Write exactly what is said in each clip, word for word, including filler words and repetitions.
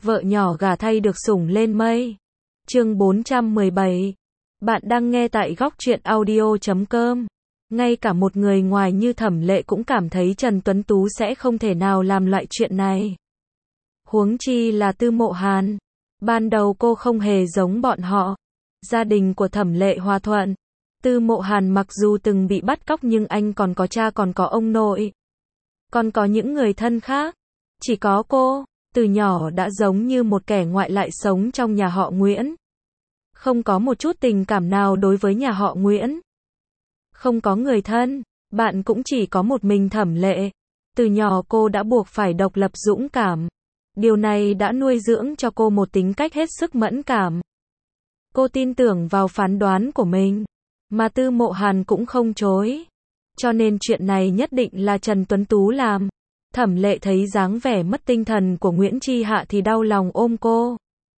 vợ nhỏ gả thay được sủng lên mây. Chương bốn trăm mười bảy. Bạn đang nghe tại góc truyện audio chấm com. Ngay cả một người ngoài như Thẩm Lệ cũng cảm thấy Trần Tuấn Tú sẽ không thể nào làm loại chuyện này. Huống chi là Tư Mộ Hàn. Ban đầu cô không hề giống bọn họ. Gia đình của Thẩm Lệ hòa thuận. Tư Mộ Hàn mặc dù từng bị bắt cóc nhưng anh còn có cha còn có ông nội. Còn có những người thân khác. Chỉ có cô, từ nhỏ đã giống như một kẻ ngoại lại sống trong nhà họ Nguyễn. Không có một chút tình cảm nào đối với nhà họ Nguyễn. Không có người thân, bạn cũng chỉ có một mình Thẩm Lệ. Từ nhỏ cô đã buộc phải độc lập dũng cảm. Điều này đã nuôi dưỡng cho cô một tính cách hết sức mẫn cảm. Cô tin tưởng vào phán đoán của mình, mà Tư Mộ Hàn cũng không chối. Cho nên chuyện này nhất định là Trần Tuấn Tú làm. Thẩm Lệ thấy dáng vẻ mất tinh thần của Nguyễn Chi Hạ thì đau lòng ôm cô.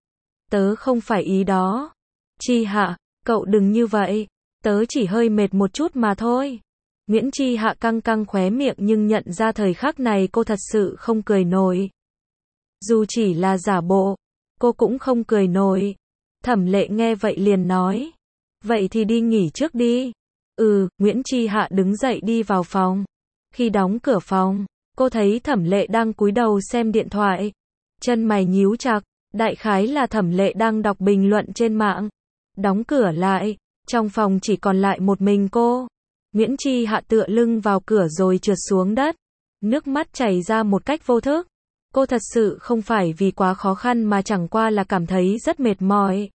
Tớ không phải ý đó. Chi Hạ, cậu đừng như vậy. Tớ chỉ hơi mệt một chút mà thôi. Nguyễn Chi Hạ căng căng khóe miệng nhưng nhận ra thời khắc này cô thật sự không cười nổi. Dù chỉ là giả bộ, cô cũng không cười nổi. Thẩm Lệ nghe vậy liền nói. Vậy thì đi nghỉ trước đi. Ừ, Nguyễn Chi Hạ đứng dậy đi vào phòng. Khi đóng cửa phòng, cô thấy Thẩm Lệ đang cúi đầu xem điện thoại. Chân mày nhíu chặt, đại khái là Thẩm Lệ đang đọc bình luận trên mạng. Đóng cửa lại, trong phòng chỉ còn lại một mình cô. Nguyễn Chi Hạ tựa lưng vào cửa rồi trượt xuống đất. Nước mắt chảy ra một cách vô thức. Cô thật sự không phải vì quá khó khăn mà chẳng qua là cảm thấy rất mệt mỏi.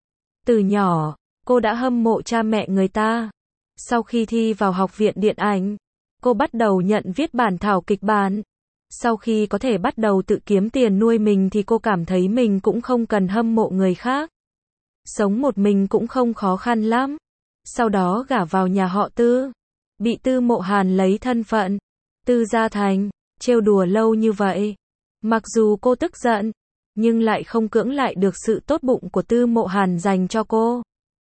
Từ nhỏ, cô đã hâm mộ cha mẹ người ta. Sau khi thi vào học viện điện ảnh, cô bắt đầu nhận viết bản thảo kịch bản. Sau khi có thể bắt đầu tự kiếm tiền nuôi mình thì cô cảm thấy mình cũng không cần hâm mộ người khác. Sống một mình cũng không khó khăn lắm. Sau đó gả vào nhà họ Tư. Bị Tư Mộ Hàn lấy thân phận Tư Gia Thành, trêu đùa lâu như vậy. Mặc dù cô tức giận, nhưng lại không cưỡng lại được sự tốt bụng của Tư Mộ Hàn dành cho cô.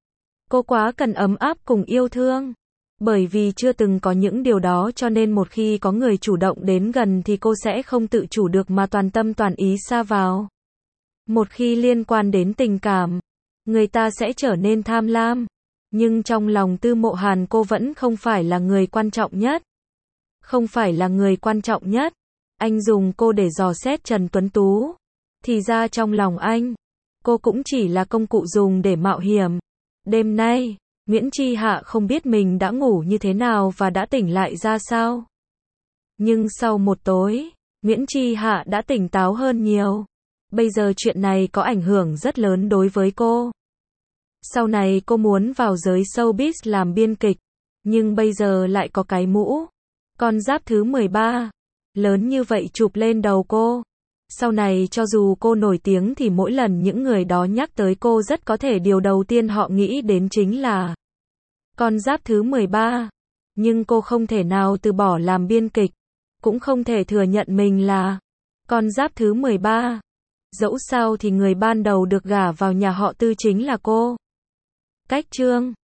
Cô quá cần ấm áp cùng yêu thương. Bởi vì chưa từng có những điều đó cho nên một khi có người chủ động đến gần thì cô sẽ không tự chủ được mà toàn tâm toàn ý sa vào. Một khi liên quan đến tình cảm, người ta sẽ trở nên tham lam. Nhưng trong lòng Tư Mộ Hàn cô vẫn không phải là người quan trọng nhất. Không phải là người quan trọng nhất. Anh dùng cô để dò xét Trần Tuấn Tú. Thì ra trong lòng anh, cô cũng chỉ là công cụ dùng để mạo hiểm. Đêm nay, Nguyễn Chi Hạ không biết mình đã ngủ như thế nào và đã tỉnh lại ra sao. Nhưng sau một tối, Nguyễn Chi Hạ đã tỉnh táo hơn nhiều. Bây giờ chuyện này có ảnh hưởng rất lớn đối với cô. Sau này cô muốn vào giới showbiz làm biên kịch, nhưng bây giờ lại có cái mũ con giáp thứ mười ba, lớn như vậy chụp lên đầu cô. Sau này cho dù cô nổi tiếng thì mỗi lần những người đó nhắc tới cô rất có thể điều đầu tiên họ nghĩ đến chính là con giáp thứ mười ba. Nhưng cô không thể nào từ bỏ làm biên kịch, cũng không thể thừa nhận mình là con giáp thứ mười ba. Dẫu sao thì người ban đầu được gả vào nhà họ Tư chính là cô. Cách chương